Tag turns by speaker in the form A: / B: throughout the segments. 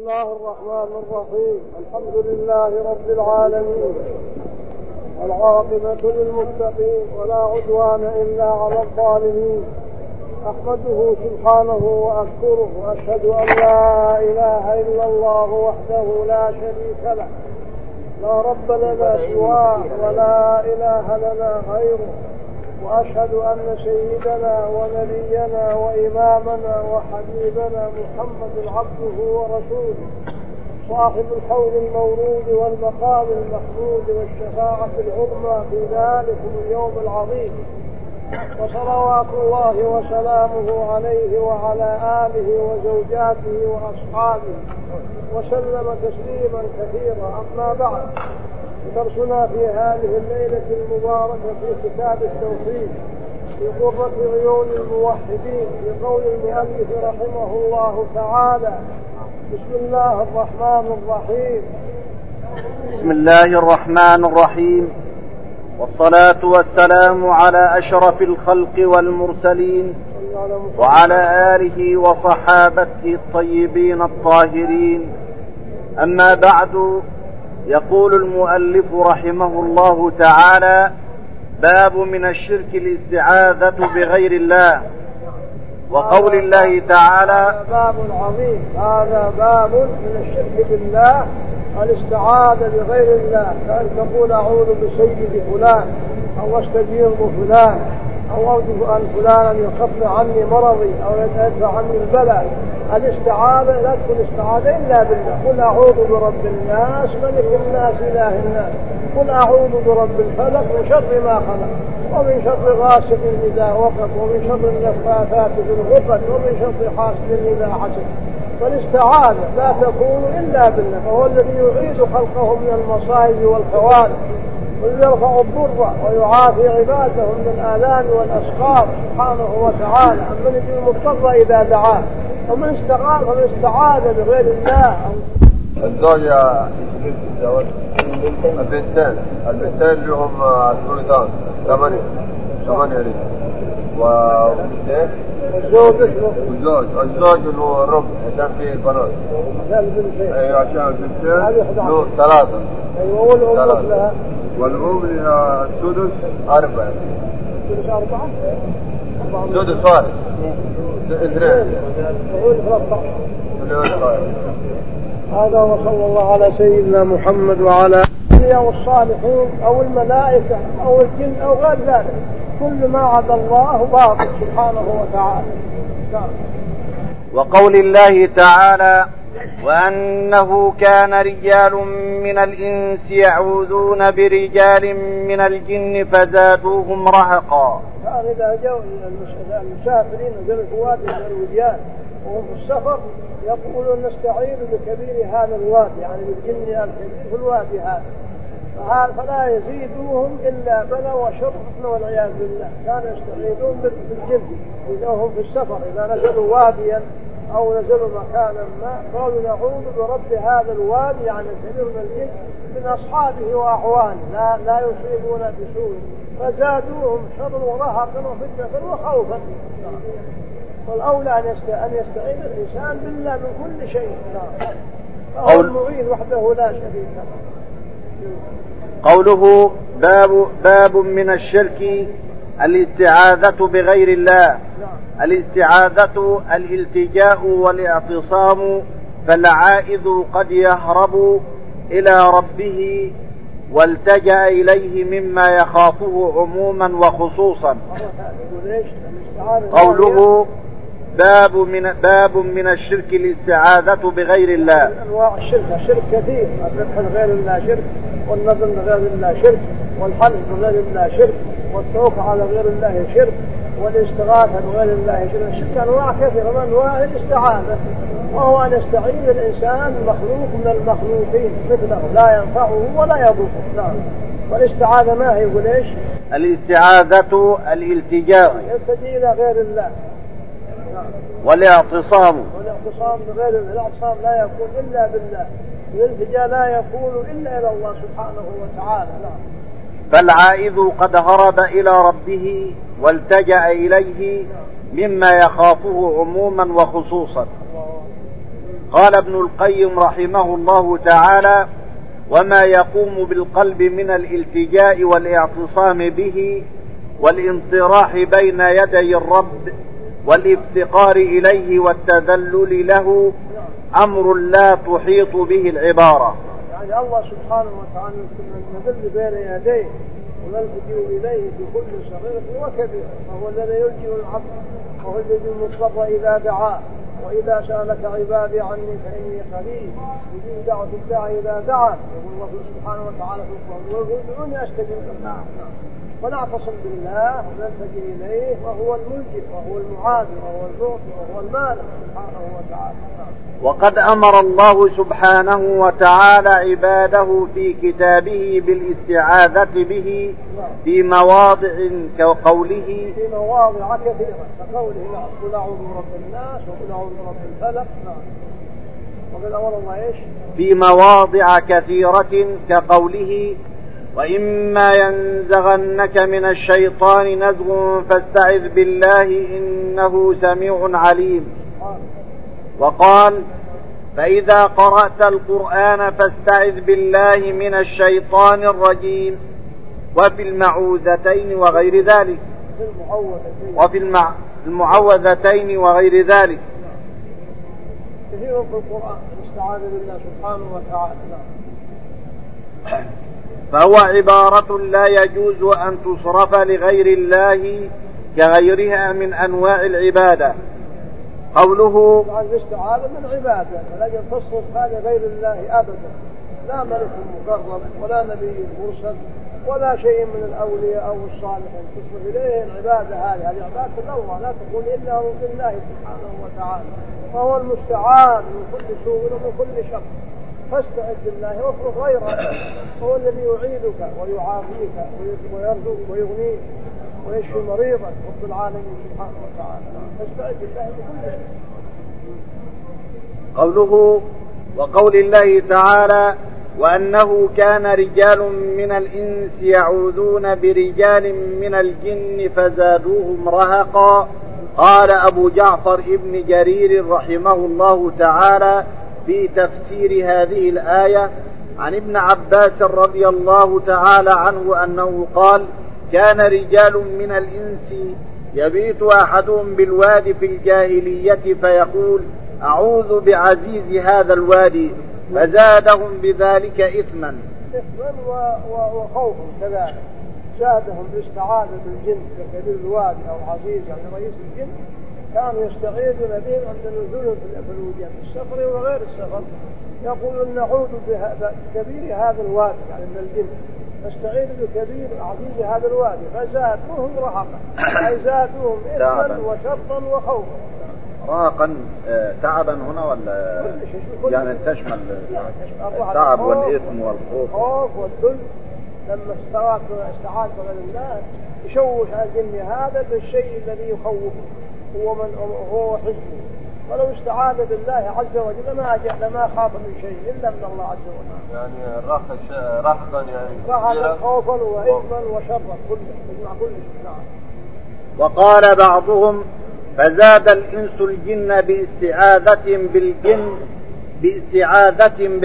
A: الله الرحمن الرحيم. الحمد لله رب العالمين، والعاقبة للمتقين، ولا عدوان إلا على الظالمين. أحمده سبحانه وأشكره، وأشهد أن لا إله إلا الله وحده لا شريك له، لا رب لنا سواه ولا إله لنا غيره. وأشهد أن سيدنا ونبينا وإمامنا وحبيبنا محمد عبده ورسوله، صاحب الحوض المورود والمقام المحمود والشفاعة العظمى في ذلك اليوم العظيم. وصلوات الله وسلامه عليه وعلى آله وزوجاته وأصحابه وسلم تسليما كثيرا. أما بعد، درسنا في هذه الليلة المباركة في كتاب التوحيد في قرة عيون الموحدين في قول المؤلف رحمه الله تعالى: بسم الله الرحمن الرحيم.
B: بسم الله الرحمن الرحيم، والصلاة والسلام على أشرف الخلق والمرسلين وعلى آله وصحابته الطيبين الطاهرين. أما بعد، يقول المؤلف رحمه الله تعالى: باب من الشرك الاستعاذة بغير الله. وقول الله تعالى:
A: باب عظيم. هذا باب من الشرك بالله، الاستعاذة بغير الله، كأن تقول أعوذ بسيد فلان، أو استجير فلان، أو أوجه أن فلانا يخف عني مرضي أو يدفع عني البلاء. الاستعاذة لا تكون استعاذة إلا بالله. قل أعوذ برب الناس ملك الناس إله الناس، قل أعوذ برب الفلق من شر ما خلق، ومن شر غاسق إذا وقب، ومن شر النفاثات في العقد، ومن شر حاسد إذا حسد. فالاستعاذة لا تكون إلا بالله، فهو الذي يعيد خلقه من المصائب والكوارث، ويرفع الضر ويعافي عباده من الآلام والأسقام سبحانه وتعالى، أمن يجي المضطر إذا دعاه. ومن استعاذ بغير الله.
C: الزوجة البنتين لهم ثلثان 8 ريال، والزوج له الربع عشان فيه البنات. ايوه عشان البنتين له 3.
A: ايوه. والأم لها؟
C: والأم لها السدس 4.
A: السدس 4؟
C: سدس فارس 2.
A: هذا. وصلى الله على سيدنا محمد وعلى الأنبياء والصالحين أو الملائكة أو الجن أو غير ذلك، كل ما عدا الله باطل سبحانه وتعالى.
B: وقول الله تعالى: وأنه كان رجال من الإنس يعوذون برجال من الجن فزادوهم رهقا.
A: كان إذا جاءوا المسافرين وجل الوادي من الوديان وهم في السفر يقولون نستعيذ بكبير هذا الوادي، يعني بالجن الكبير في الوادي هذا، فلا يزيدوهم إلا بلا وشر والعياذ بالله. كانوا يستعيذون بالجن إذا هم في السفر، إذا نزلوا واديا أو نزلوا مكانا ما قالوا نعوذ برب هذا الوادي، يعني كبير من الجن من أصحابه وأعوانه لا يصيبون بسوء، فزادوهم شر ورهقا وفتنة وخوفا. والأولى أن يستعين الإنسان بالله من كل شيء، هو المعين وحده لا شريك له.
B: قوله باب من الشرك الاستعاذة بغير الله. الاستعاذة الالتجاء والاعتصام، فالعائذ قد يهرب إلى ربه والتجأ إليه مما يخافه عموما وخصوصا. قوله باب من الشرك الاستعاذة بغير الله.
A: أنواع الشرك كثير، الذبح لغير الله شرك، والنذر لغير الله شرك، والحلف لغير الله شرك، والتوكل على غير الله شرك، والاستغاثة بغير الله شرك. الشرك أنواع كثيرة من أنواع الاستعاذة، وهو أن يستعين الإنسان مخلوق من المخلوقين مثله لا ينفعه ولا يضره. والاستعاذة ما هي؟ يقول إيش؟
B: الاستعاذة الالتجاء
A: يلتجي إلى غير الله،
B: والاعتصام
A: بغير الله. الاعتصام لا يكون إلا بالله، والالتجاء لا يكون إلا إلى الله سبحانه وتعالى.
B: فالعائذ قد هرب إلى ربه والتجأ إليه مما يخافه عموما وخصوصا. قال ابن القيم رحمه الله تعالى: وما يقوم بالقلب من الالتجاء والاعتصام به والانطراح بين يدي الرب والافتقار إليه والتذلل له أمر لا تحيط به العبارة.
A: يعني الله سبحانه وتعالى نذل بين يديه ونلجئ إليه بكل صغيرة وكبيرة، وهو الذي يلجئ العبد، وهو الذي المضطر إذا دعاه. وإذا سألك عبادي عني فإني قريب يجيب دعوة الداعي إذا دعا. يقول الله سبحانه وتعالى في القرآن: ادعوني أستجب لكم. ونعتصم بالله ونلتجئ إليه، وهو الملجئ وهو المعافي وهو المعطي وهو المانع سبحانه وتعالى.
B: وقد أمر الله سبحانه وتعالى عباده في كتابه بالاستعاذة به في مواضع كقوله
A: في مواضع كثيرة، كقوله: قل أعوذ برب الناس وقل أعوذ برب الفلق. وقد أمر الله إيش؟
B: في مواضع كثيرة كقوله: وإما ينزغنك من الشيطان نزغ فاستعذ بالله إنه سميع عليم. وقال: فإذا قرأت القرآن فاستعذ بالله من الشيطان الرجيم. وفي المعوذتين وغير ذلك. وفي المعوذتين وغير ذلك.
A: كثير في القرآن استعاذ بالله سبحانه وتعالى.
B: فهو عبارة لا يجوز أن تصرف لغير الله كغيرها من أنواع العبادة. قوله:
A: الاستعاذة من عبادة، فلا تصرف هذا غير الله أبدا، لا ملك مكرم ولا نبي مرسل ولا شيء من الأولياء أو الصالحين تصرف إليه العبادة. هذه عبادة الله، لا تقول إلا بالله سبحانه وتعالى، فهو المستعان من كل سوء ومن كل شر. فاستعذ بالله واصرف غيره، هو الذي يعيدك ويعافيك ويرزقك ويغنيك ويشفي مريضك رب العالمين سبحانه وتعالى. فاستعذ بالله بكل شيء.
B: قوله: وقول الله تعالى: وأنه كان رجال من الإنس يعوذون برجال من الجن فزادوهم رهقا. قال أبو جعفر ابن جرير رحمه الله تعالى في تفسير هذه الآية عن ابن عباس رضي الله تعالى عنه أنه قال: كان رجال من الإنس يبيت أحدهم بالوادي في الجاهلية فيقول: أعوذ بعزيز هذا الوادي، فزادهم بذلك إثما
A: وخوفا كذلك. زادهم بالاستعاذة بالجن ككبير الوادي أو عزيز يعني رئيس الجن، كانوا يستعيذون بهم عند نزولهم في الوجه في السفر وغير السفر. يقولون: نعوذ بكبير هذا الوادي يعني من الجن، نستعيذ بكبير عزيز هذا الوادي، فزادوهم رهقا، أي زادوهم إثما وشرطا وخوفا.
B: رهقا تعبا هنا ولا يعني تشمل التعب والإثم والخوف؟
A: الخوف والذل. لما استعاذ غير الله يشوش الجن هذا بالشيء الذي يخوفه هو حزنه. ولو استعاذ بالله عز وجل ما خاف من شيء إلا من الله عز وجل.
C: يعني رهقا يعني
A: خوفا وإثما وشرا كل شيء.
B: وقال بعضهم: فزاد الإنس الجن باستعاذتهم بالجن باستعاذتهم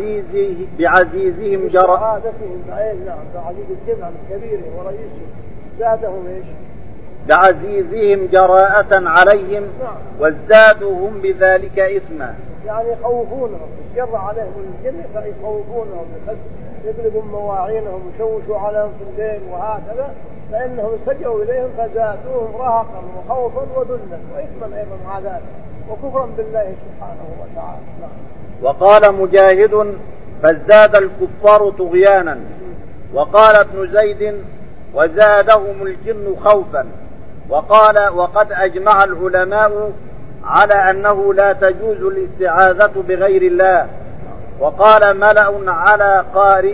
B: بعزيزهم جراء
A: بعزيز الجن عن كبيره ورئيسه، زادهم إيش؟
B: بعزيزهم جراءة عليهم وازدادوهم بذلك إثما.
A: يعني يخوفونهم، يجر عليهم الجن فيخوفونهم، يقلبون مواعينهم ويشوشوا عليهم في الليل وهكذا، فإنهم استجوا إليهم فزادوهم رهقا وخوفا وذلا وإثما أيضا مع ذلك وكفرا بالله سبحانه وتعالى.
B: وقال مجاهد: فازداد الكفار طغيانا. وقال ابن زيد: وزادهم الجن خوفا. وقال: وقد أجمع العلماء على أنه لا تجوز الاستعاذة بغير الله. وقال ملأ على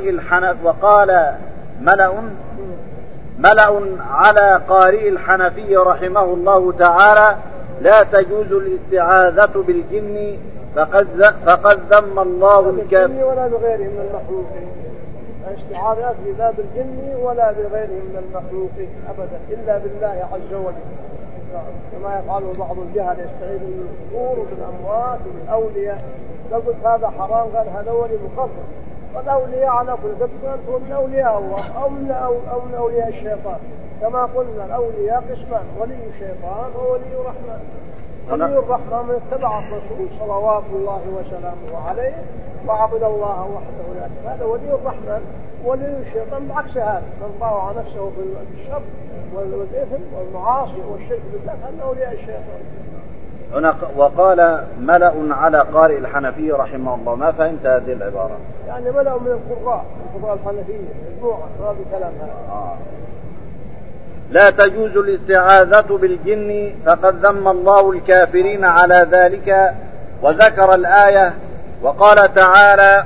B: قارئ الحنفي رحمه الله تعالى: لا تجوز الاستعاذة بالجن فقد ذم الله الكافر.
A: ولا بغيره من المخلوقين، الاستعاذة لا بالجن ولا بغيره من المخلوقين أبدا إلا بالله عز وجل. كما يفعله بعض الجهل يستعيذ بالقبور وبالأموات وبالأولياء. لو قلت هذا حرام قال هذا ولي مخصص، والأولياء على كل قسم من أولياء الله أو من أولياء الشيطان. كما قلنا الأولياء قسمان، ولي الشيطان وولي الرحمن. ولي الرحمن من اتبع الرسول صلوات الله وسلامه عليه وعبد الله وحده لا شريك له، هذا ولي الرحمن. ولي الشيطان بعكس هذا، من طاوع نفسه بالشر والإثم والمعاصي والشرك بالله هذا أولياء الشيطان.
B: هنا وقال ملأ على قارئ الحنفية رحمه الله، ما فهمت هذه العبارة؟
A: يعني ملأ من القراء الحنفية مجموعة هذا الكلام هذا.
B: لا تجوز الاستعاذة بالجن، فقد ذم الله الكافرين على ذلك وذكر الآية وقال تعالى: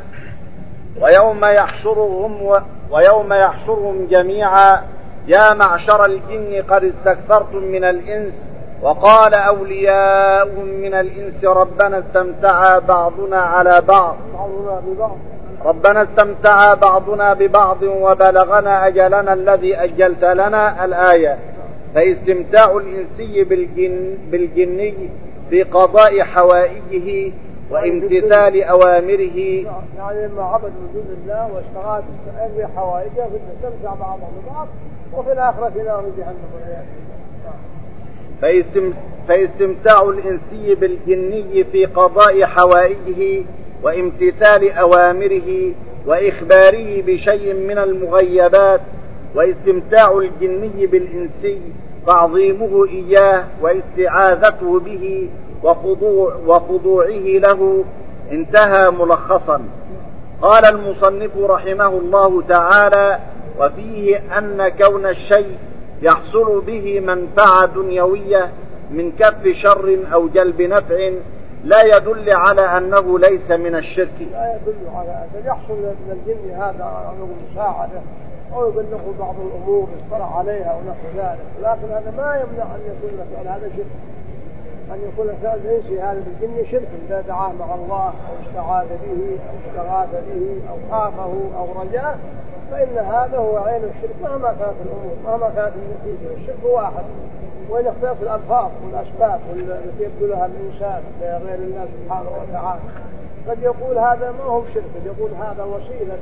B: ويوم يحشرهم جميعا يا معشر الجن قد استكثرتم من الإنس وقال أولياؤهم من الإنس ربنا استمتع بعضنا ببعض وبلغنا أجلنا الذي أجلت لنا الآية. فاستمتاع الإنسي بالجني في قضاء حوائجه وامتثال أوامره،
A: يعني لما عبد وجود الله واشتغل بحوائجه فاستمتع بعضهم ببعض وفي الآخرة نار جهنم.
B: فاستمتاع الإنسي بالجني في قضاء حوائجه وامتثال أوامره وإخباره بشيء من المغيبات، واستمتاع الجني بالإنسي تعظيمه إياه واستعاذته به وخضوعه له. انتهى ملخصا. قال المصنف رحمه الله تعالى: وفيه أن كون الشيء يحصل به منفعة دنيوية من كف شر أو جلب نفع لا يدل على أنه ليس من الشرك.
A: لا يدل على أن يحصل من الجن هذا أمر مساعدة أو يبلغ بعض الأمور يطلع عليها ونحو ذلك، لكن هذا ما يمنع أن يكون فعل هذا شرك، أن يكون فعل ليس هذا بالجن شرك إذا دعاه مع الله أو استعاذ به أو استغاث به أو خافه أو رجاه، فإن هذا هو عين الشرك مهما كانت الأمور مهما كانت النتيجة. الشرك واحد، وإن اختلاف الألفاظ والأسباب التي يبذلها الإنسان لغير الله سبحانه وتعالى. قد يقول هذا ما هو شرك، قد يقول هذا وسيلة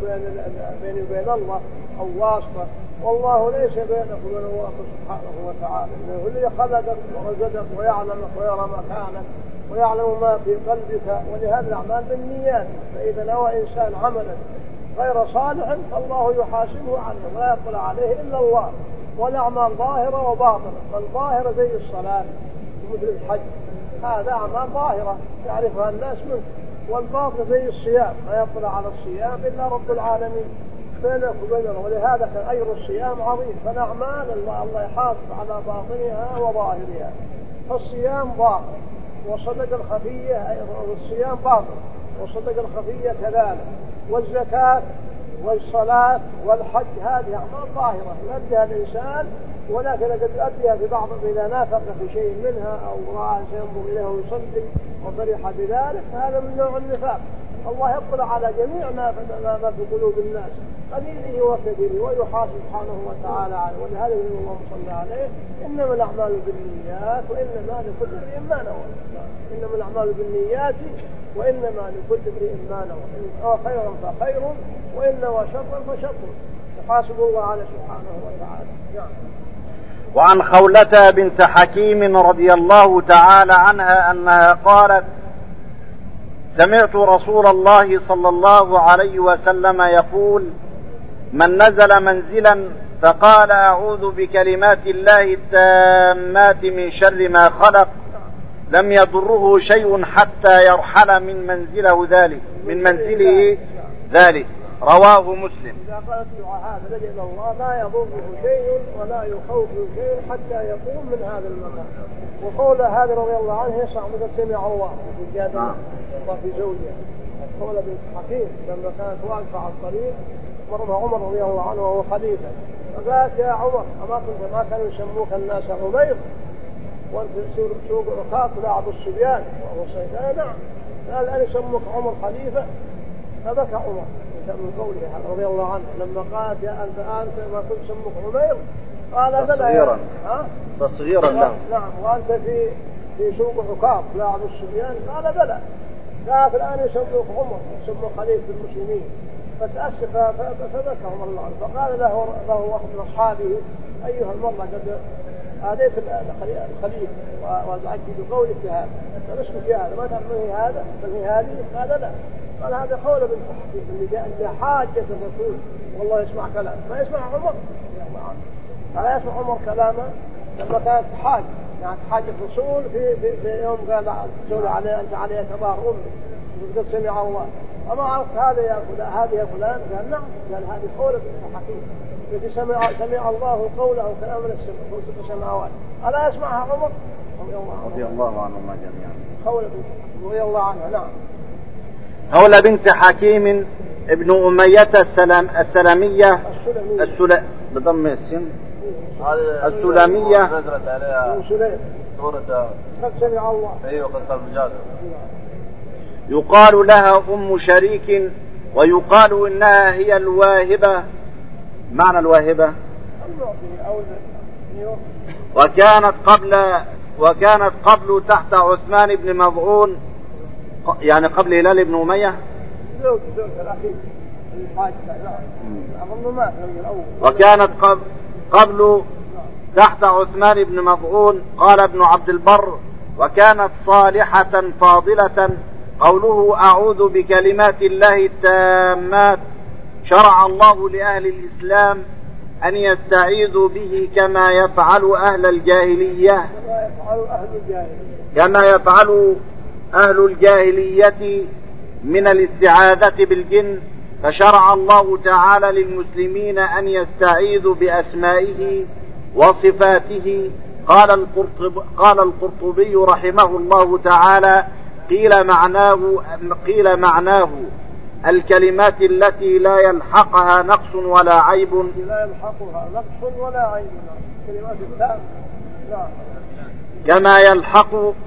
A: بيني وبين الله أو واسطة، والله ليس بينك وبين الله سبحانه وتعالى. هو الذي خلقك ورزقك ويعلمك ويرى مكانك ويعلم ما في قلبك، ولهذا الأعمال بالنيات. فإذا نوى إنسان عملا غير صالح فالله يحاسبه عنه ولا يطلع عليه إلا الله. والأعمال ظاهرة وباطنة، فالظاهرة زي الصلاة مثل الحج هذا أعمال ظاهرة يعرفها الناس منه، والباطن زي الصيام ما يطلع على الصيام إلا رب العالمين بينك وبينه. ولهذا كان أجر الصيام عظيم. فالأعمال الله يحاسب على باطنها وظاهرها. فالصيام باطن والصدقة الخفية، الصيام باطن والصدقة الخفية كذلك، والزكاة والصلاة والحج هذه أعمال ظاهرة يؤديها الإنسان، ولكن قد يؤديها في بعض إذا نافق في شيء منها أو رأى سينظر إليه ويصلي وفرح بذلك، هذا من نوع النفاق. الله يطلع على جميع ما في قلوب الناس قليله وكثيره ويحاسب سبحانه وتعالى عليه. ولهذا يقول الله صلى عليه: إنما الأعمال بالنيات وإنما لكل امرئ ما نوى. إنما الأعمال بالنيات وإنما لكل امرئ ما نوى. إن نوى خيرا فخير وإن نوى شرا فشر، يحاسب الله عليه سبحانه وتعالى.
B: وعن خولة بنت حكيم رضي الله تعالى عنها أنها قالت: سمعت رسول الله صلى الله عليه وسلم يقول: من نزل منزلا فقال أعوذ بكلمات الله التامات من شر ما خلق لم يضره شيء حتى يرحل من منزله ذلك. رواه مسلم.
A: إذا قالت هذا لجأ إلى الله لا يضره شيء ولا يخوف شيء حتى يقوم من هذا المكان. وقول هذا رضي الله عنه يسمع مثل سمع الله في جادة وفي زوجها. قول بنت حكيم لما كانت واقفة على الطريق مرها عمر رضي الله عنه وهو خليفة، فقالت: يا عمر أما كنت ما كانوا يسموك الناس عمير وانت سوق ركاب لاعب الصبيان وهو صيدان؟ نعم. قال: أنا يسموك عمر خليفة؟ فبكى عمر من قولها رضي الله عنه لما قالت: يا أنت ما كنت سموك عمير؟ قال
B: تصغيرا تصغيرا له.
A: نعم. وأنت في سوق عكاظ لاعب الصبيان؟ قال بلى. لكن الآن يسموك عمر، يسموك خليفة المسلمين. فتأسف فذكرهم الله فقال له واحد من أصحابه: أيها المرة قد آذيت الخليفة وأزعجت بقولك هذا، فنسكت في هذا، ما تعرفني هذا فمن هذه؟ قال لا. قال هذا قول بنت حكيم اللي جاء عند حاجة الرسول والله يسمع كلام ما يسمع عمر. ألا يسمع عمر كلامه لما كانت حاجة، يعني حاجة الرسول في يوم قال تقول عليه أنت عليه كبار أمي قد سمع الله. أما عرفت هذا يا فلان هذه يا فلان؟ قال نعم. قال هذه قول بنت حكيم التي سمع الله قوله كلام من السماء سماوات. ألا يسمعها عمر
B: رضي الله عنهما جميعا.
A: خولة بنت رضي الله عنها. نعم.
B: خولة بنت حكيم ابن أمية السلمية بضم السين السلمية
C: نزلت عليها سورة
A: قد سمع الله.
C: أيوة قصة المجادلة.
B: يقال لها أم شريك ويقال إنها هي الواهبة. معنى الواهبة وكانت قبل تحت عثمان بن مظعون، يعني قبل هلال بن أمية. وكانت قبل تحت عثمان بن مظعون. قال ابن عبد البر: وكانت صالحة فاضلة. قوله أعوذ بكلمات الله التامات. شرع الله لأهل الإسلام أن يستعيذوا به كما يفعل أهل الجاهلية من الاستعاذة بالجن. فشرع الله تعالى للمسلمين أن يستعيذوا بأسمائه وصفاته. قال القرطبي رحمه الله تعالى: قيل معناه الكلمات التي لا يلحقها نقص ولا عيب. كما يلحق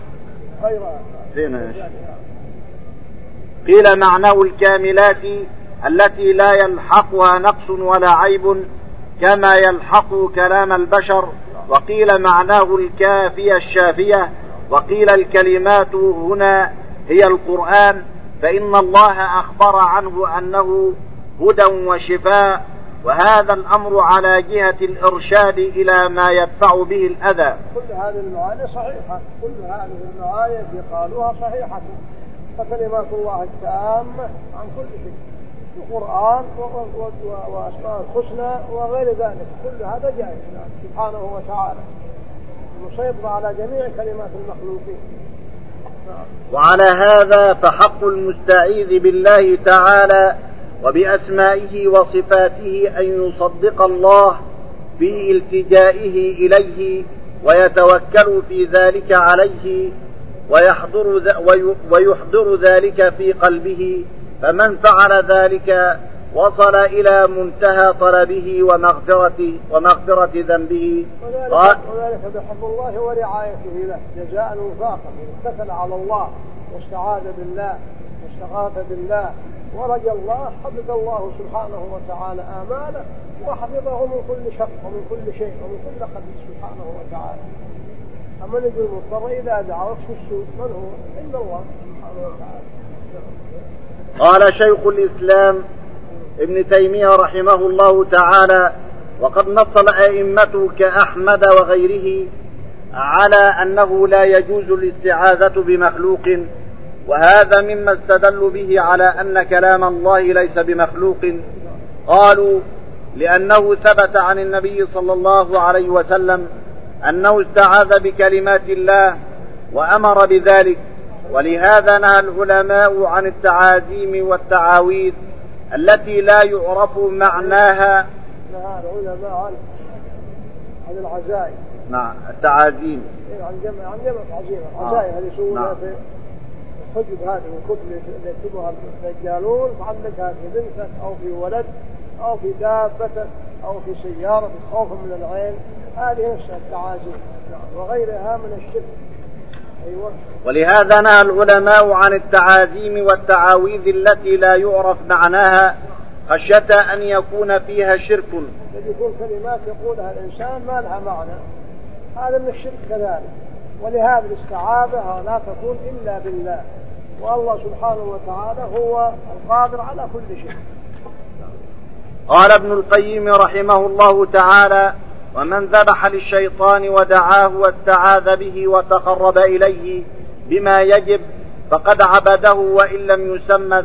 B: قيل معناه الكاملات التي لا يلحقها نقص ولا عيب كما يلحق كلام البشر. وقيل معناه الكافية الشافية. وقيل الكلمات هنا هي القرآن، فإن الله أخبر عنه أنه هدى وشفاء، وهذا الأمر على جهة الإرشاد إلى ما يدفع به الأذى.
A: كل هذه المعاني صحيحة، كل هذه المعاني في قالوها صحيحة. فكلمات الله التامة عن كل شيء، القرآن وأسماء الحسنى وغير ذلك، كل هذا جائز سبحانه وتعالى، مسيطر على جميع كلمات المخلوقين.
B: وعلى هذا فحق المستعيذ بالله تعالى وبأسمائه وصفاته أن يصدق الله في التجائه إليه ويتوكل في ذلك عليه ويحضر ذلك في قلبه. فمن فعل ذلك وصل إلى منتهى طلبه ومغفرة ذنبه.
A: وذلك بحفظ الله ورعايته له جزاء وفاقا. من اتكل على الله واستعاذ بالله واستغاث بالله ورجى الله حفظ الله سبحانه وتعالى آماله وحفظه من كل شر ومن كل شيء ومن كل خبيث سبحانه وتعالى. أما نجي المضطر إذا دعا وكشف السوء من هو؟ عند الله سبحانه وتعالى.
B: قال شيخ الإسلام ابن تيمية رحمه الله تعالى: وقد نص الأئمة كأحمد وغيره على أنه لا يجوز الاستعاذة بمخلوق، وهذا مما استدلوا به على أن كلام الله ليس بمخلوق. قالوا: لأنه ثبت عن النبي صلى الله عليه وسلم أنه استعاذ بكلمات الله وأمر بذلك، ولهذا نهى العلماء عن التعازيم والتعاويذ التي لا يعرف معناها.
A: نهى العلماء عن العزائم.
B: نعم، التعازيم.
A: عن جمع العزيمة. العزائم هذه يسوونها في الحجب، هذه الكتب اللي يكتبها الدجالون، تعلقها في بنتك أو في ولد أو في دابتك أو في سيارة خوفا من العين، هذه نفسها التعازيم وغيرها من الشرك. أيوة.
B: ولهذا نهى العلماء عن التعازيم والتعاويذ التي لا يعرف معناها، خشية أن يكون فيها شرك.
A: يكون كلمات يقولها الإنسان ما لها معنى، هذا من الشرك كذلك. ولهذا الاستعاذة لا تكون إلا بالله، والله سبحانه وتعالى هو القادر على كل شيء.
B: قال ابن القيم رحمه الله تعالى: ومن ذبح للشيطان ودعاه واستعاذ به وتقرب إليه بما يجب فقد عبده وإن لم يسمى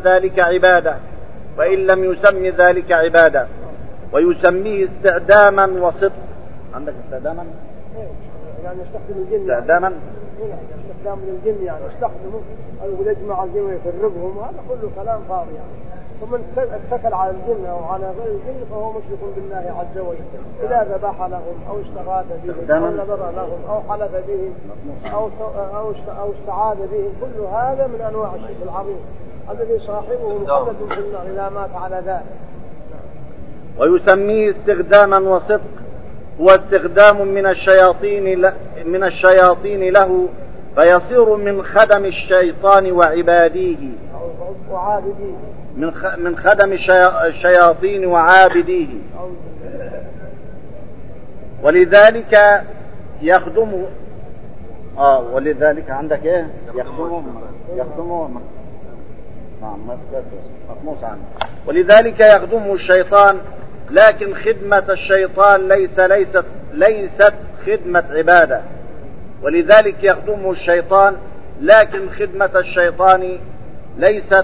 B: ذلك عبادة ويسميه استعداما وصدق. عندك استعداما؟
A: يعني يستخدم الجن،
B: استعداما
A: استخدام الجن، يعني يستخدمه أو يجمع الجن ويفرقهم، هذا كله كلام فاضي يعني. ومن اتكل على الجن أو على غير الجن فهو مشرك بالله عز وجل، إذا ذبح لهم أو استغاث بهم أو نذر لهم أو حلف بهم أو استعاذ بهم، كل هذا من أنواع الشرك العظيم الذي صاحبه مخلد في النار إذا مات على ذلك.
B: ويسميه استخداما وصدق، هو استخدام من الشياطين له فيصير من خدم الشيطان وعباديه، من خدم الشياطين وعابديه، ولذلك يخدمه. ولذلك عندك ايه؟ يخدمون. ولذلك يخدمه الشيطان، لكن خدمة الشيطان ليست خدمة عبادة. ولذلك يخدمه الشيطان، لكن خدمة الشيطان ليست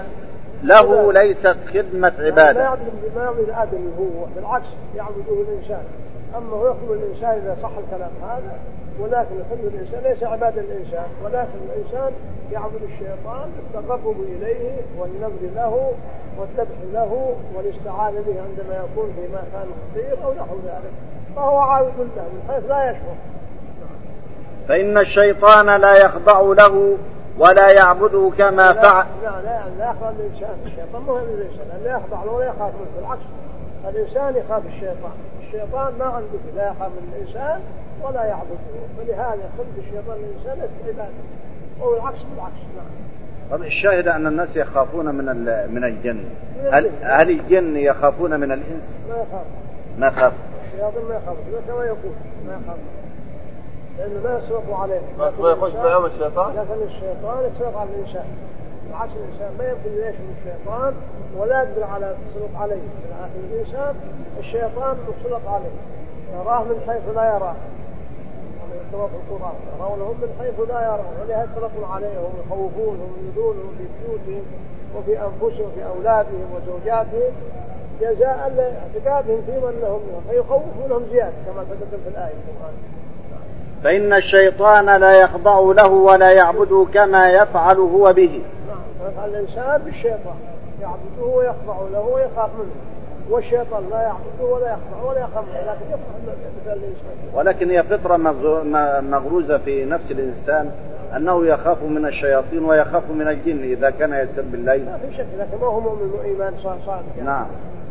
B: خدمة عبادة.
A: لا يعبد الآدمي هو، بالعكس يعبده الإنسان. أما هو يخدم الإنسان إذا صح الكلام هذا، ولكن خدمة الإنسان ليس عبادة الإنسان، ولكن الإنسان يعبد الشيطان بالتقرب إليه والنذر له والذبح له والاستعاذة به عندما يكون في مكان خطير أو نحو ذلك، فهو عابد له من حيث لا يشعر.
B: فإن الشيطان لا يخضع له ولا يعبده كما فعل.
A: لا يخضع الإنسان، الشيطان مهم للإنسان، لا يخضع له ولا يخاف منه، بالعكس الإنسان يخاف الشيطان ما عنده لا يخاف من الإنسان ولا يعبده، فلهذا خلق الشيطان الإنسان استعباده، والعكس بالعكس.
B: طب الشاهد أن الناس يخافون من الجن، هل الجن يخافون من الإنس؟ ما يخاف.
A: الشياطين ما يخاف، كما يقول ما يخاف، لأنه لا يسرق عليه.
C: ما يخش بيوم الشيطان؟
A: لكن الشيطان يسرق على الإنسان، بالعكس الإنسان ما يمكن يعيش من الشيطان ولا يقدر على السلوك عليه، لكن الإنسان الشيطان مسلط عليه، يراه من حيث لا يراه، كما في القرآن يرونهم من حيث لا يرون، ولهذا يسرقون عليهم ويخوفونهم ويذلونهم في بيوتهم وفي أنفسهم وفي أولادهم وزوجاتهم جزاء لاعتقادهم في من لهم منهم، فيخوفونهم زيادة كما تقدم في الآية القرآن.
B: فإن الشيطان لا يخضع له ولا يعبده كما يفعل هو به.
A: نعم، الإنسان بالشيطان يعبده ويخضع له ويخاف منه، والشيطان لا يعبده ولا يخضع ولا يخاف منه، لكن يفعل الإنسان.
B: ولكن هي فطرة مغروزة في نفس الإنسان أنه يخاف من الشياطين ويخاف من الجن إذا كان يسر بالليل.
A: لا في شك، لكن ما هو مؤمن إيمان صادق.
B: نعم.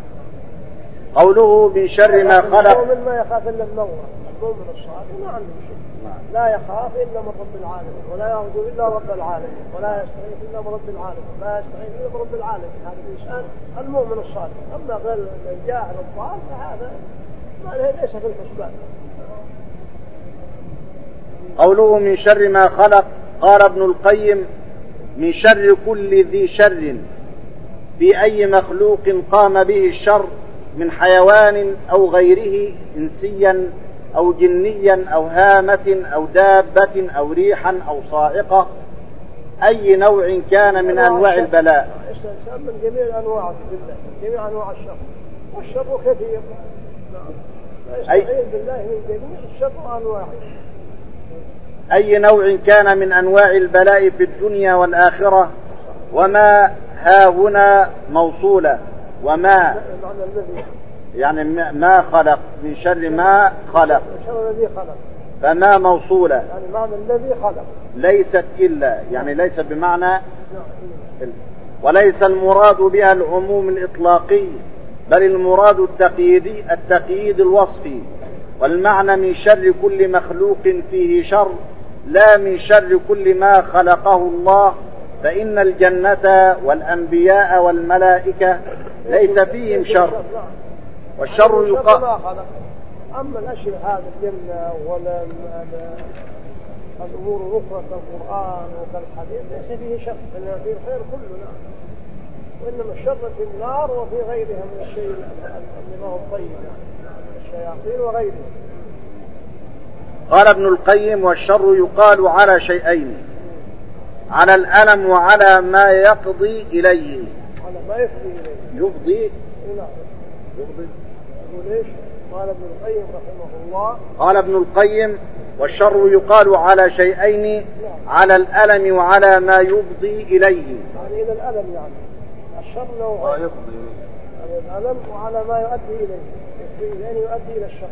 B: قوله من شر ما خلق.
A: المؤمن ما يخاف إلا المولى، المؤمن الصادق ما عنده شيء. لا يخاف إلا من رب العالمين، ولا يرجو إلا رب العالمين، ولا يستعين إلا من رب العالمين، لا يستعين إلا من رب العالمين. هذا الإنسان المؤمن الصادق. أما غير الجاهل الضال فهذا ليس في الحسبان.
B: قوله من شر ما خلق، قال ابن القيم: من شر كل ذي شر، في أي مخلوق قام به الشر من حيوان أو غيره، إنسيا أو جنيا أو هامة أو دابة أو ريحا أو صاعقة، أي نوع كان من أنواع البلاء.
A: الإنسان من جميع أنواع بالله، جميع أنواع الشر، والشر كثير. يستعين بالله من جميع الشر وأنواعه.
B: أي نوع كان من أنواع البلاء في الدنيا والآخرة. وما ها هنا موصولة، وما يعني ما خلق، من شر ما خلق، فما موصولة،
A: يعني معنى الذي خلق،
B: ليست إلا، يعني ليس بمعنى إلا. وليس المراد بها العموم الإطلاقي، بل المراد التقييد الوصفي. والمعنى من شر كل مخلوق فيه شر، لا من شر كل ما خلقه الله، فإن الجنة والأنبياء والملائكة ليس فيهم شر، والشر يقال.
A: أما الأشياء هذه الجنة ولا الأمور الأخرى كالقرآن وكالحديث ليس فيه شر، إنما فيه الخير كله، نعم. وإنما الشر في النار وفي غيرها من الشيء اللي ما هو طيب، الشياطين وغيرها.
B: قال ابن القيم: والشر يقال على شيئين، على الألم وعلى ما يقضي إليه.
A: على ما يفضي إليه.
B: يفضي.
A: نعم. يفضي. يقول إيش؟ قال ابن القيم رحمه الله.
B: قال ابن القيم: والشر يقال على شيئين، على الألم وعلى ما يفضي إليه.
A: يعني إلى الألم، يعني الشر له يفضي على الألم وعلى ما يؤدي إليه، يعني يؤدي إلى الشر.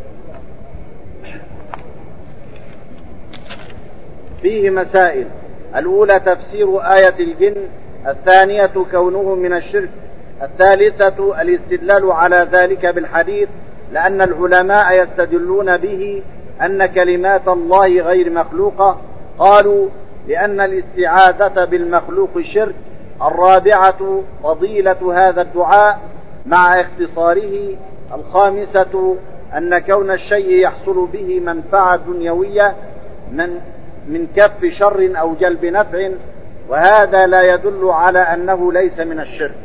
B: فيه مسائل: الأولى تفسير آية الجن، الثانية كونه من الشرك، الثالثة الاستدلال على ذلك بالحديث، لأن العلماء يستدلون به أن كلمات الله غير مخلوقة. قالوا: لأن الاستعاذة بالمخلوق شرك. الرابعة فضيلة هذا الدعاء مع اختصاره. الخامسة أن كون الشيء يحصل به منفعة دنيوية من كف شر أو جلب نفع، وهذا لا يدل على أنه ليس من الشرك.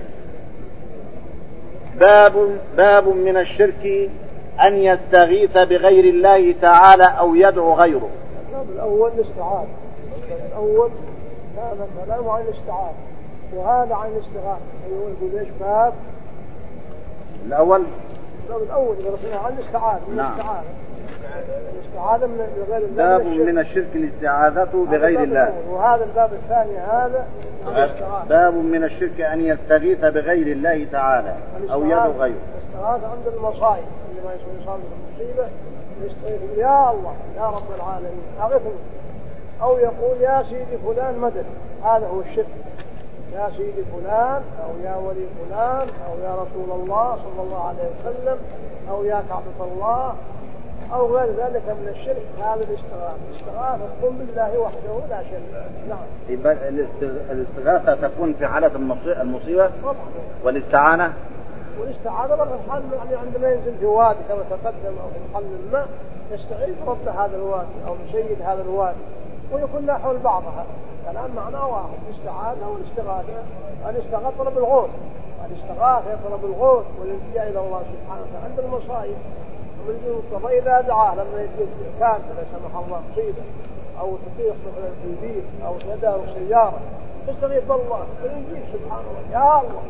B: باب من الشرك أن يستغيث بغير الله تعالى أو يدعو غيره.
A: الباب الأول الاستعاذة. الأول هذا كلام عن الاستعاذة، وهذا عن الاستغاثة. يقول ايش باب
B: الأول؟
A: الباب الأول يقول عن الاستعاذة.
B: نعم.
A: الاستعاذة من غير الله.
B: باب من الشرك الاستعاذة بغير الله.
A: وهذا الباب الثاني هذا
B: باب من الشرك أن يستغيث بغير الله تعالى أو يدعو غيره.
A: الاستغاثة عند المصائب، عندما يصاب المصيبة يستغيث: يا الله يا رب العالمين أغثني، أو يقول: يا سيدي فلان مدد. هذا هو الشرك. يا سيدي فلان، أو يا ولي فلان، أو يا رسول الله صلى الله عليه وسلم، أو يا كعبة الله، أو غير ذلك من الشرك. هذا الاستغاثة تكون بالله وحده لا شريك. نعم.
B: الاستغاثة تكون في حالة المصيبة، والاستعانة
A: مرة الحل، يعني عندما ينزل في وادي كما تقدم أو في محل الماء يستعيذ رب هذا الوادي أو بسيد هذا الوادي، ويكون لا حول بعضها. كلام معناه واحد: الاستعانة والاستغاثة. الاستغاثة طلب الغوث، الاستغاثة طلب الغوث والالتجاء إلى الله سبحانه وتعالى عند المصائب. ومن المصطفى إذا دعاه لما يجد كان لا سمح الله مصيبة أو تطيق مثلا في البيت أو يده سيارة، يستغيث بالله ويجيب سبحانه الله: يا الله.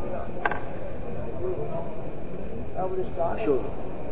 A: أو الاستعانة.
B: شو؟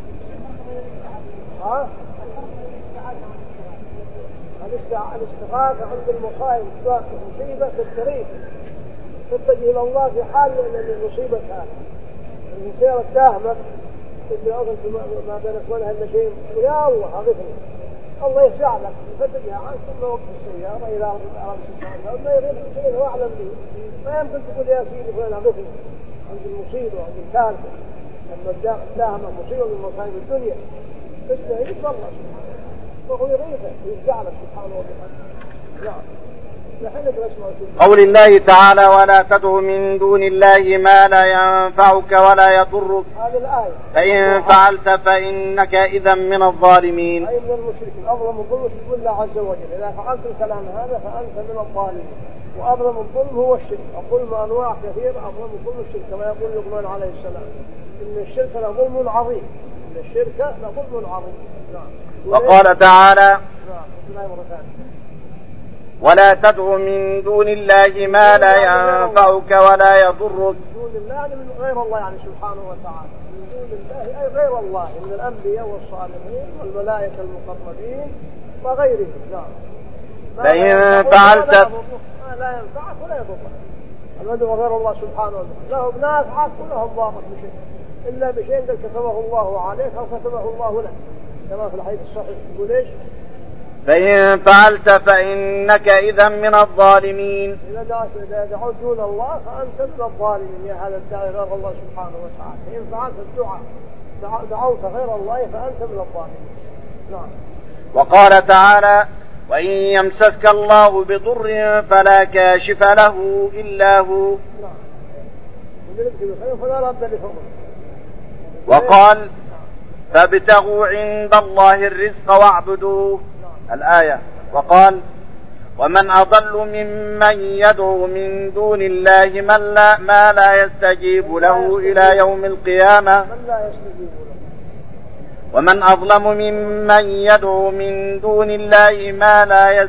A: الاستغاثة عند المصائب مصيبة تستغيث، تتجه إلى الله في حال المصيبة هذه. المصيبة تاهمك ما بينك وبينها إلا شيء: يا الله أغثني. الله يشفع لك، فتجه عنك ثم وقف السيارة إلى رب سبحانه وما يغيب شيء هو أعلم به. ما يمكن تقول: يا سيدي فلان أغثني عند المصيبة وعند الكارثة. لما تاهم مصيبة من مصائب الدنيا تستهيد الله سبحانه وهو يغيثك ويشفع لك سبحانه وتعالى. نعم.
B: قول الله تعالى: ولا تدع من دون الله ما لا ينفعك ولا يضرك، فإن فعلت فإنك إذا من الظالمين.
A: أي من المشركين. أظلم الظلم في الله عز وجل. إذا فعلت الكلام هذا فأنت من الظالمين. وأظلم الظلم هو الشرك. الظلم أنواع كثيرة. أظلم الظلم الشرك كما يقول لقمان عليه السلام: إن الشرك لظلم عظيم. إن الشرك لظلم عظيم. نعم.
B: وقال تعالى:
A: نعم.
B: ولا تدع من دون الله ما لا ينفعك ولا يضرك.
A: من دون الله يعني من غير الله، يعني سبحانه وتعالى. من دون الله أي غير الله من الأنبياء والصالحين والملائكة المقربين وغيرهم.
B: فإن فعلت
A: لا ينفعك ولا يضرك. المدعو غير الله سبحانه وتعالى له بنافعك وله ضارك بشيء إلا بشيء قد كتبه الله عليك أو كتبه الله لك، كما في الحديث الصحيح. يقول إيش؟
B: فإن فعلت فإنك إذا من الظالمين.
A: إذا دعوت دون الله فأنت من الظالمين يا هذا الداعي غير الله سبحانه وتعالى. فإن فعلت الدعاء دعوت غير الله فأنت من الظالمين. نعم.
B: وقال تعالى: وإن يمسسك الله بضر فلا كاشف له إلا هو.
A: نعم. فلا رد لحكمه.
B: وقال فابتغوا عند الله الرزق واعبدوه الآية. وقال ومن أضل ممن يدعو من دون الله ما لا يستجيب له إلى يوم القيامة ومن أظلم ممن يدعو من دون الله من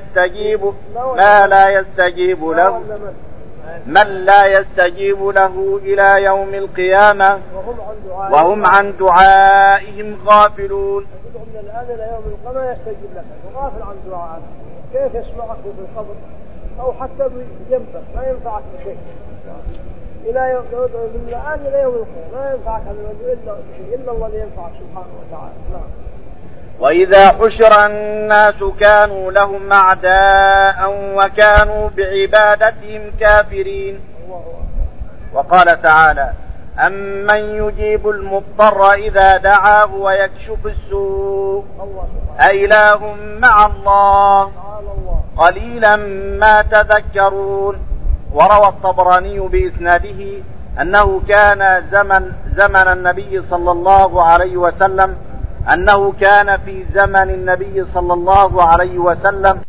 B: لا يستجيب له إلى يوم القيامة وهم عن دعائهم غافلون.
A: من الآن إلى يوم القيامة يستجيب لك وغافل عن دعائك. كيف يسمعك في القبر أو حتى بجنبك ما ينفعك بشيء إلى يوم من الآن إلى يوم القيامة ما ينفعك إلا الله ينفعك سبحانه وتعالى.
B: وإذا حشر الناس كانوا لهم أعداء وكانوا بعبادتهم كافرين. وقال تعالى أمن يجيب المضطر إذا دعاه ويكشف السوء أإله مع الله قليلا ما تذكرون. وروى الطبراني بإسناده أنه كان زمن النبي صلى الله عليه وسلم أنه كان في زمن النبي صلى الله عليه وسلم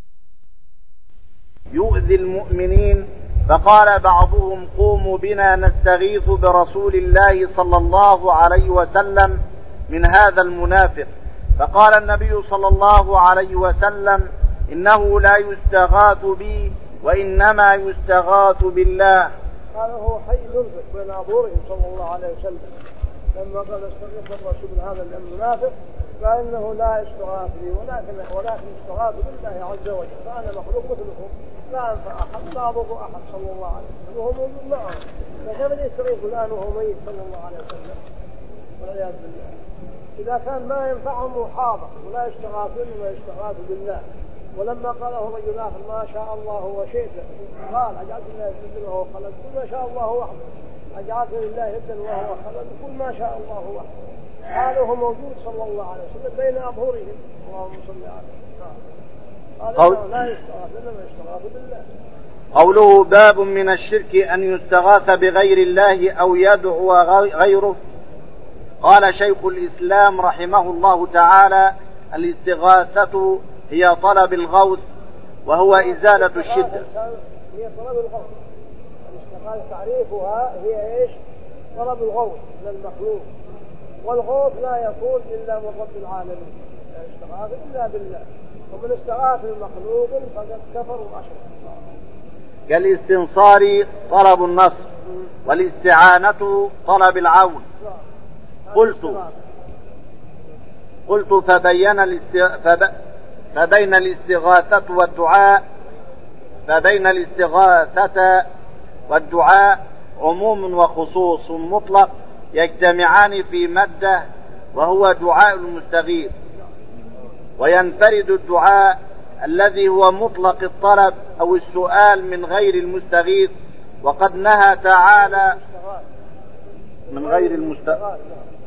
B: يؤذي المؤمنين فقال بعضهم قوموا بنا نستغيث برسول الله صلى الله عليه وسلم من هذا المنافق. فقال النبي صلى الله عليه وسلم إنه لا يستغاث بي وإنما يستغاث بالله.
A: هذا هو حي ينفق بين أظهرهم صلى الله عليه وسلم لما قال استغيث الرسول هذا المنافق فإنه لا يستغاث بي ولكن يستغاث بالله عز وجل فأنا مخلوق مثلكم لا أنفع أحد لا أضر أحد صلى الله عليه وسلم وهو موجود معه. فكيف يستغيث الآن وهو ميت صلى الله عليه وسلم والعياذ بالله. إذا كان ما ينفعهم محاضر ولا يستغاثون ولا يستغاث بالله. ولما قاله رجل آخر ما شاء الله وشئت قال أجعلت لله يدا وهو خلق كل ما شاء الله وحده أجعلت لله يدا وهو خلق كل ما شاء الله وحده. هذا هو موجود صلى الله عليه وسلم بين أظهرهم. اللهم صل عليه. هذا لا يستغاث إنما يستغاث بالله.
B: قوله باب من الشرك أن يستغاث بغير الله أو يدعو غيره. قال شيخ الإسلام رحمه الله تعالى الاستغاثة هي طلب الغوث وهو إزالة الشدة.
A: هي طلب الغوث. الاستغاثة تعريفها هي إيش؟ طلب الغوث من المخلوق. والغوث لا يكون إلا من رب العالمين. لا يستغاث إلا بالله. ومن استغاث المخلوق فقد كفر وأشرك.
B: كالاستنصار طلب النصر والاستعانة طلب العون. قلت فبين الاستغاثة والدعاء عموم وخصوص مطلق يجتمعان في مادة وهو دعاء المستغيث. وينفرد الدعاء الذي هو مطلق الطلب أو السؤال من غير المستغيث. وقد نهى تعالى من غير المستغاث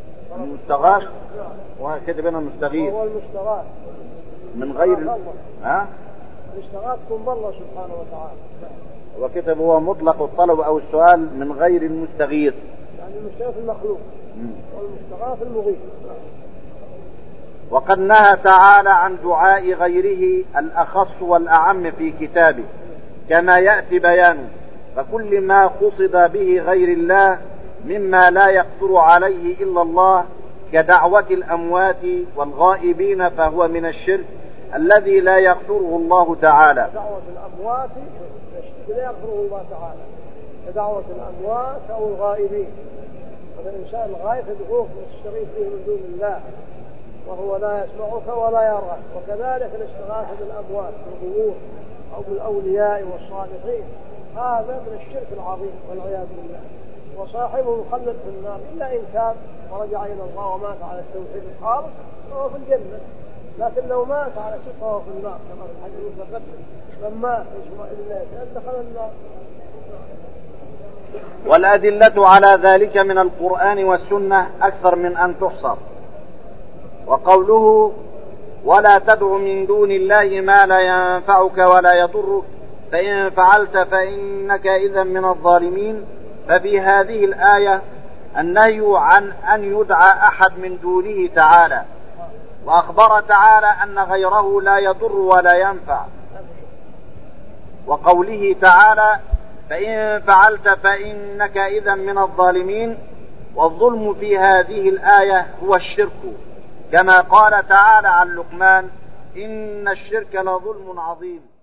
B: وكتب هنا المستغيث من غير
A: الاستغاث كن بالله سبحانه وتعالى.
B: وكتب هو مطلق الطلب أو السؤال من غير المستغيث
A: يعني المستغاث المخلوق والمستغاث المغيث.
B: وقد نهى تعالى عن دعاء غيره الأخص والأعم في كتابه كما يأتي بيانه. فكل ما قصد به غير الله مما لا يقدر عليه إلا الله كدعوة الأموات والغائبين فهو من الشرك الذي لا يغفره الله تعالى.
A: دعوة الأموات لا يغفره الله تعالى كدعوة الأموات أو الغائبين. هذا الإنسان الغائب يدعوه وتستغيث به من دون الله وهو لا يسمعك ولا يراك. وكذلك الاستغاثة بالأموات بالقبور أو بالأولياء والصالحين هذا من الشرك العظيم والعياذ بالله. وصاحبه مخلد في النار إلا إن تاب ورجع إلى الله ومات على التوحيد الخالص فهو في الجنة. لكن لو مات على شرك فهو في النار كما في الحديث المتقدم من مات يسمع إلا دخل النار.
B: والأدلة على ذلك من القرآن والسنة أكثر من أن تحصر. وقوله ولا تدع من دون الله ما لا ينفعك ولا يضرك فإن فعلت فإنك إذا من الظالمين ففي هذه الآية النهي عن أن يدعى أحد من دونه تعالى، وأخبر تعالى أن غيره لا يضر ولا ينفع، وقوله تعالى فإن فعلت فإنك إذا من الظالمين. والظلم في هذه الآية هو الشرك، كما قال تعالى عن لقمان إن الشرك لظلم عظيم.